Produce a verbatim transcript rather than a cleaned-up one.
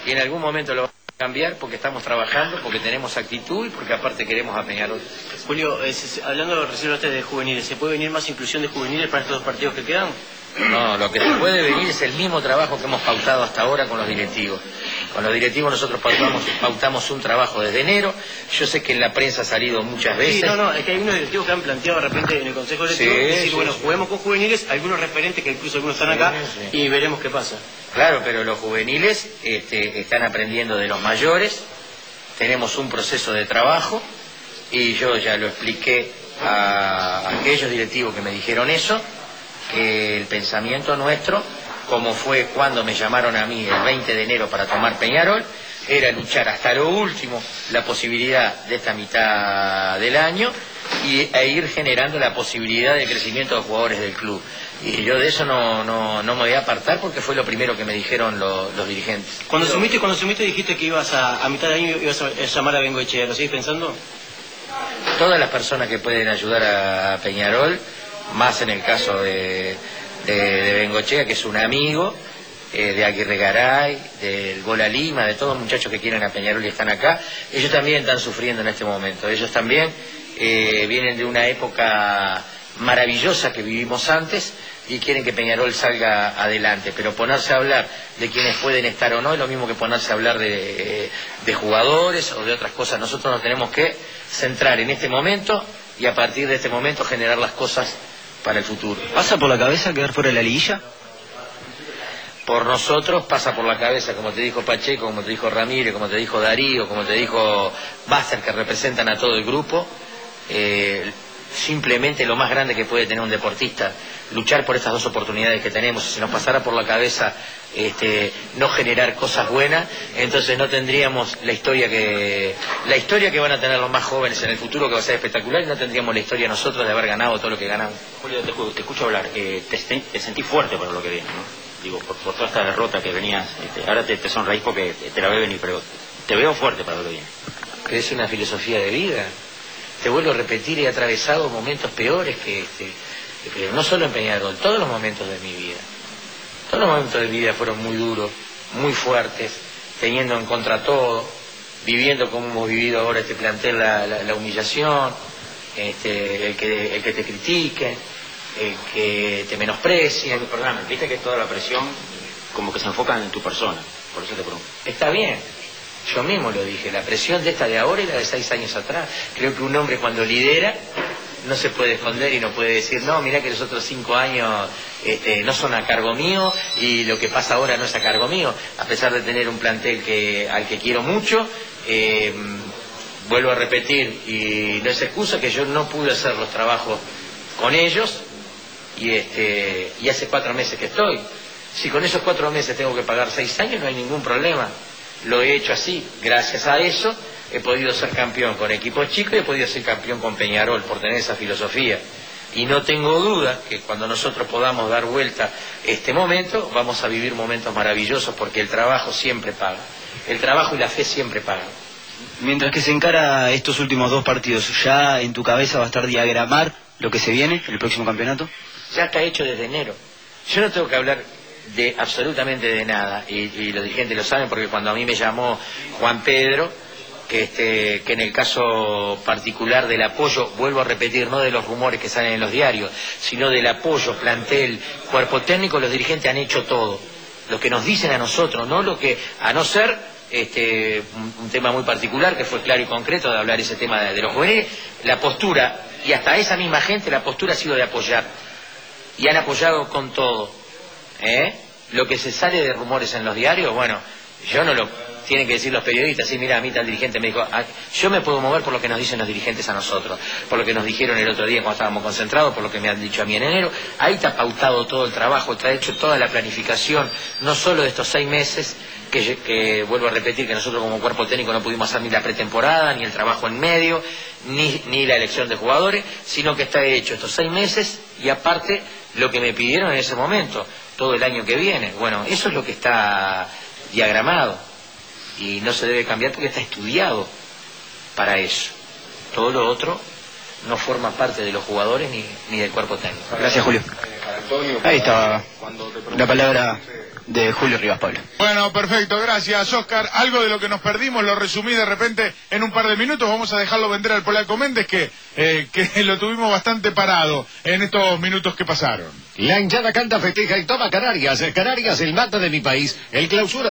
y en algún momento lo vamos a cambiar porque estamos trabajando, porque tenemos actitud y porque aparte queremos a Peñarol. Julio, eh, hablando recién usted de juveniles, ¿se puede venir más inclusión de juveniles para estos dos partidos que quedan? No, lo que se puede venir es el mismo trabajo que hemos pautado hasta ahora con los directivos. Con los directivos nosotros pautamos, pautamos un trabajo desde enero. Yo sé que en la prensa ha salido muchas veces. Sí, no, no, es que hay unos directivos que han planteado de repente en el Consejo Directivo, sí, decir, sí, bueno, sí. Juguemos con juveniles, algunos referentes que incluso algunos están acá, sí, sí. Y veremos qué pasa. Claro, pero los juveniles este, están aprendiendo de los mayores, tenemos un proceso de trabajo y yo ya lo expliqué a aquellos directivos que me dijeron eso, que el pensamiento nuestro, como fue cuando me llamaron a mí el veinte de enero para tomar Peñarol, era luchar hasta lo último la posibilidad de esta mitad del año y, e ir generando la posibilidad de crecimiento de jugadores del club. Y yo de eso no, no, no me voy a apartar porque fue lo primero que me dijeron lo, los dirigentes. Cuando sumiste, cuando sumiste dijiste que ibas a, a mitad de año ibas a llamar a Bengoechea, ¿lo seguís pensando? Todas las personas que pueden ayudar a Peñarol, más en el caso de, de, de Bengoechea, que es un amigo, eh, de Aguirre Garay, del Bola Lima, de todos los muchachos que quieren a Peñarol y están acá, ellos también están sufriendo en este momento. Ellos también eh, vienen de una época maravillosa que vivimos antes y quieren que Peñarol salga adelante, pero ponerse a hablar de quienes pueden estar o no es lo mismo que ponerse a hablar de, de jugadores o de otras cosas. Nosotros nos tenemos que centrar en este momento y a partir de este momento generar las cosas para el futuro. ¿Pasa por la cabeza quedar fuera de la liguilla? Por nosotros pasa por la cabeza, como te dijo Pacheco, como te dijo Ramírez, como te dijo Darío, como te dijo Basser, que representan a todo el grupo. Eh, simplemente lo más grande que puede tener un deportista, luchar por estas dos oportunidades que tenemos. Si se nos pasara por la cabeza este, no generar cosas buenas, entonces no tendríamos la historia que la historia que van a tener los más jóvenes en el futuro, que va a ser espectacular, y no tendríamos la historia nosotros de haber ganado todo lo que ganamos. Julio, te, te escucho hablar, eh, te, te sentí fuerte para lo que viene, ¿no? Digo, por, por toda esta derrota que venías, este, ahora te, te sonreís porque te la veo venir, pero te veo fuerte para lo que viene. Que es una filosofía de vida. Te vuelvo a repetir, he atravesado momentos peores que este, pero no solo en Peñarol, todos los momentos de mi vida. Todos los momentos de mi vida fueron muy duros, muy fuertes, teniendo en contra todo, viviendo como hemos vivido ahora este plantel, la, la, la humillación, este, el, que, el que te critiquen, el que te menosprecien. Perdón, viste que toda la presión como que se enfoca en tu persona, por eso te pregunto. Está bien. Yo mismo lo dije, la presión de esta de ahora y la de seis años atrás. Creo que un hombre cuando lidera no se puede esconder y no puede decir, no, mirá que los otros cinco años este, no son a cargo mío y lo que pasa ahora no es a cargo mío. A pesar de tener un plantel que al que quiero mucho, eh, vuelvo a repetir, y no es excusa que yo no pude hacer los trabajos con ellos y, este, y hace cuatro meses que estoy. Si con esos cuatro meses tengo que pagar seis años, no hay ningún problema. Lo he hecho así, gracias a eso he podido ser campeón con equipos chicos y he podido ser campeón con Peñarol por tener esa filosofía. Y no tengo duda que cuando nosotros podamos dar vuelta este momento, vamos a vivir momentos maravillosos porque el trabajo siempre paga. El trabajo y la fe siempre pagan. Mientras que se encara estos últimos dos partidos, ¿ya en tu cabeza va a estar diagramar lo que se viene, el próximo campeonato? Ya está hecho desde enero. Yo no tengo que hablar de absolutamente de nada, y, y los dirigentes lo saben porque cuando a mí me llamó Juan Pedro, que, este, que en el caso particular del apoyo, vuelvo a repetir, no de los rumores que salen en los diarios, sino del apoyo, plantel, cuerpo técnico, los dirigentes han hecho todo, lo que nos dicen a nosotros, no lo que, a no ser este, un, un tema muy particular que fue claro y concreto de hablar ese tema de, de los jóvenes, la postura, y hasta esa misma gente, la postura ha sido de apoyar, y han apoyado con todo. ¿Eh? Lo que se sale de rumores en los diarios, bueno, yo no lo tienen que decir los periodistas. Sí, mira, a mí tal dirigente me dijo, ah, yo me puedo mover por lo que nos dicen los dirigentes a nosotros, por lo que nos dijeron el otro día cuando estábamos concentrados, por lo que me han dicho a mí en enero. Ahí está pautado todo el trabajo, está hecho toda la planificación, no solo de estos seis meses, que, que vuelvo a repetir que nosotros como cuerpo técnico no pudimos hacer ni la pretemporada, ni el trabajo en medio, ni, ni la elección de jugadores, sino que está hecho estos seis meses y aparte lo que me pidieron en ese momento, todo el año que viene. Bueno, eso es lo que está diagramado y no se debe cambiar porque está estudiado para eso. Todo lo otro no forma parte de los jugadores ni, ni del cuerpo técnico. Gracias, Julio. Ahí estaba la palabra de Julio Rivas Pablo. Bueno, perfecto, gracias Oscar. Algo de lo que nos perdimos lo resumí de repente en un par de minutos. Vamos a dejarlo vender al Polaco Méndez, que, eh, que lo tuvimos bastante parado en estos minutos que pasaron. La hinchada canta, festeja y toma Canarias. Canarias, el mata de mi país. El clausura.